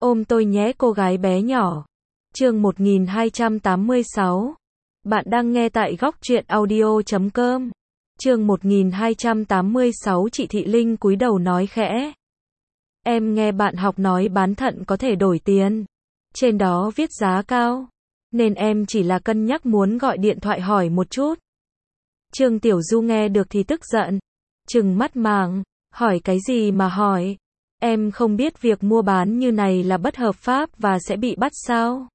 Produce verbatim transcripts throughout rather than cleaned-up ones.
Ôm tôi nhé cô gái bé nhỏ. Chương một nghìn hai trăm tám mươi sáu. Bạn đang nghe tại góc truyện audio chấm com. Chương một nghìn hai trăm tám mươi sáu. Chị Thị Linh cúi đầu nói khẽ. Em nghe bạn học nói bán thận có thể đổi tiền. Trên đó viết giá cao. Nên em chỉ là cân nhắc muốn gọi điện thoại hỏi một chút. Trương Tiểu Du nghe được thì tức giận. Trừng mắt màng. Hỏi cái gì mà hỏi? Em không biết việc mua bán như này là bất hợp pháp và sẽ bị bắt sao?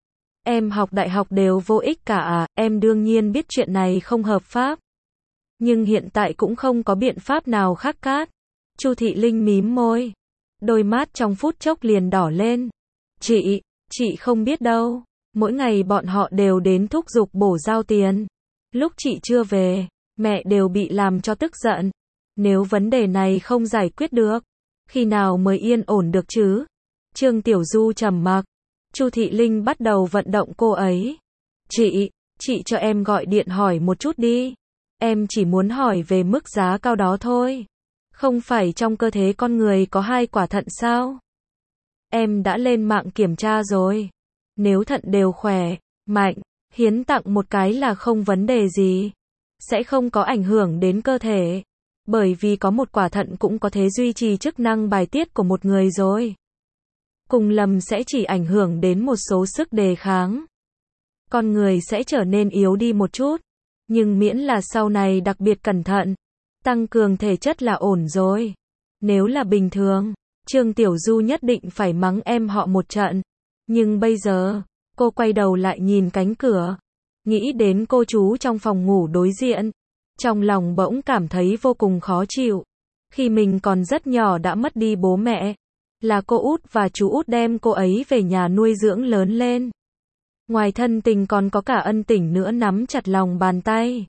Em học đại học đều vô ích cả à, em đương nhiên biết chuyện này không hợp pháp. Nhưng hiện tại cũng không có biện pháp nào khác cát. Chu Thị Linh mím môi. Đôi mắt trong phút chốc liền đỏ lên. Chị, chị không biết đâu. Mỗi ngày bọn họ đều đến thúc giục bổ giao tiền. Lúc chị chưa về, mẹ đều bị làm cho tức giận. Nếu vấn đề này không giải quyết được, khi nào mới yên ổn được chứ? Trương Tiểu Du trầm mặc. Chu Thị Linh bắt đầu vận động cô ấy. Chị, chị cho em gọi điện hỏi một chút đi. Em chỉ muốn hỏi về mức giá cao đó thôi. Không phải trong cơ thể con người có hai quả thận sao? Em đã lên mạng kiểm tra rồi. Nếu thận đều khỏe, mạnh, hiến tặng một cái là không vấn đề gì. Sẽ không có ảnh hưởng đến cơ thể. Bởi vì có một quả thận cũng có thể duy trì chức năng bài tiết của một người rồi. Cùng lầm sẽ chỉ ảnh hưởng đến một số sức đề kháng. Con người sẽ trở nên yếu đi một chút. Nhưng miễn là sau này đặc biệt cẩn thận, tăng cường thể chất là ổn rồi. Nếu là bình thường, Trương Tiểu Du nhất định phải mắng em họ một trận. Nhưng bây giờ, cô quay đầu lại nhìn cánh cửa. Nghĩ đến cô chú trong phòng ngủ đối diện. Trong lòng bỗng cảm thấy vô cùng khó chịu. Khi mình còn rất nhỏ đã mất đi bố mẹ. Là cô út và chú út đem cô ấy về nhà nuôi dưỡng lớn lên. Ngoài thân tình còn có cả ân tình nữa nắm chặt lòng bàn tay.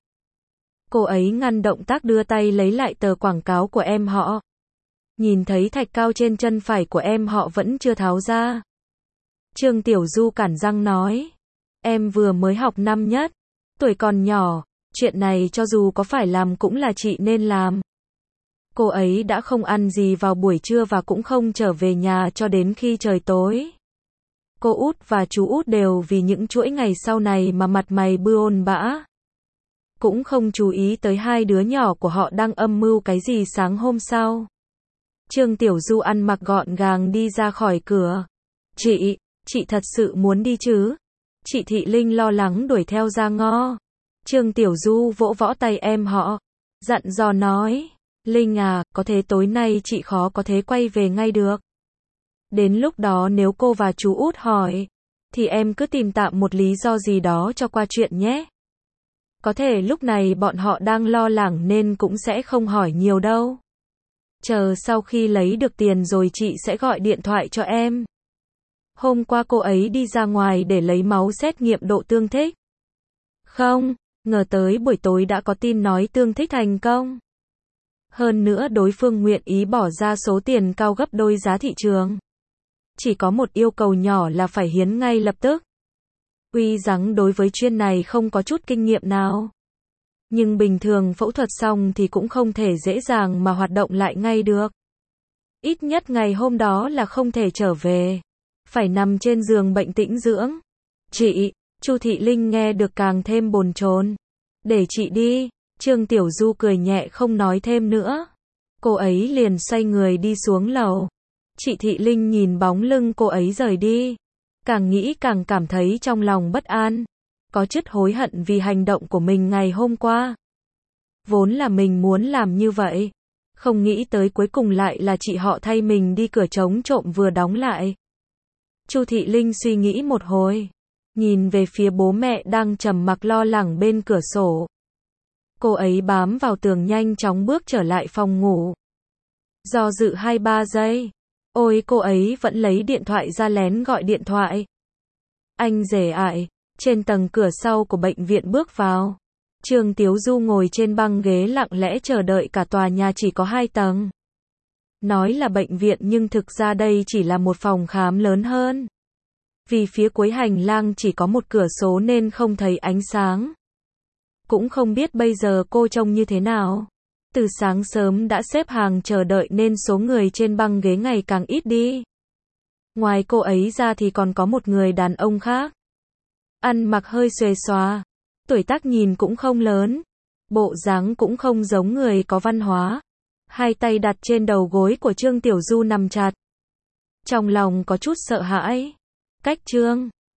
Cô ấy ngăn động tác đưa tay lấy lại tờ quảng cáo của em họ. Nhìn thấy thạch cao trên chân phải của em họ vẫn chưa tháo ra. Trương Tiểu Du cản răng nói. Em vừa mới học năm nhất. Tuổi còn nhỏ. Chuyện này cho dù có phải làm cũng là chị nên làm. Cô ấy đã không ăn gì vào buổi trưa và cũng không trở về nhà cho đến khi trời tối. Cô út và chú út đều vì những chuỗi ngày sau này mà mặt mày buồn bã. Cũng không chú ý tới hai đứa nhỏ của họ đang âm mưu cái gì sáng hôm sau. Trương Tiểu Du ăn mặc gọn gàng đi ra khỏi cửa. Chị, chị thật sự muốn đi chứ? Chị Thị Linh lo lắng đuổi theo ra ngõ. Trương Tiểu Du vỗ võ tay em họ. Dặn dò nói. Linh à, có thế tối nay chị khó có thế quay về ngay được. Đến lúc đó nếu cô và chú út hỏi, thì em cứ tìm tạm một lý do gì đó cho qua chuyện nhé. Có thể lúc này bọn họ đang lo lắng nên cũng sẽ không hỏi nhiều đâu. Chờ sau khi lấy được tiền rồi chị sẽ gọi điện thoại cho em. Hôm qua cô ấy đi ra ngoài để lấy máu xét nghiệm độ tương thích. Không, ngờ tới buổi tối đã có tin nói tương thích thành công. Hơn nữa đối phương nguyện ý bỏ ra số tiền cao gấp đôi giá thị trường. Chỉ có một yêu cầu nhỏ là phải hiến ngay lập tức. Tuy rằng đối với chuyên này không có chút kinh nghiệm nào. Nhưng bình thường phẫu thuật xong thì cũng không thể dễ dàng mà hoạt động lại ngay được. Ít nhất ngày hôm đó là không thể trở về. Phải nằm trên giường bệnh tĩnh dưỡng. Chị, Chu Thị Linh nghe được càng thêm bồn chồn. Để chị đi. Trương Tiểu Du cười nhẹ không nói thêm nữa. Cô ấy liền xoay người đi xuống lầu. Chị Thị Linh nhìn bóng lưng cô ấy rời đi. Càng nghĩ càng cảm thấy trong lòng bất an. Có chút hối hận vì hành động của mình ngày hôm qua. Vốn là mình muốn làm như vậy. Không nghĩ tới cuối cùng lại là chị họ thay mình đi cửa trống trộm vừa đóng lại. Chu Thị Linh suy nghĩ một hồi. Nhìn về phía bố mẹ đang trầm mặc lo lắng bên cửa sổ. Cô ấy bám vào tường nhanh chóng bước trở lại phòng ngủ. Do dự hai ba giây. Ôi cô ấy vẫn lấy điện thoại ra lén gọi điện thoại. Anh rể ải. Trên tầng cửa sau của bệnh viện bước vào. Trương Tiểu Du ngồi trên băng ghế lặng lẽ chờ đợi cả tòa nhà chỉ có hai tầng. Nói là bệnh viện nhưng thực ra đây chỉ là một phòng khám lớn hơn. Vì phía cuối hành lang chỉ có một cửa sổ nên không thấy ánh sáng. Cũng không biết bây giờ cô trông như thế nào. Từ sáng sớm đã xếp hàng chờ đợi nên số người trên băng ghế ngày càng ít đi. Ngoài cô ấy ra thì còn có một người đàn ông khác. Ăn mặc hơi xuề xòa. Tuổi tác nhìn cũng không lớn. Bộ dáng cũng không giống người có văn hóa. Hai tay đặt trên đầu gối của Trương Tiểu Du nằm chặt. Trong lòng có chút sợ hãi. Cách Trương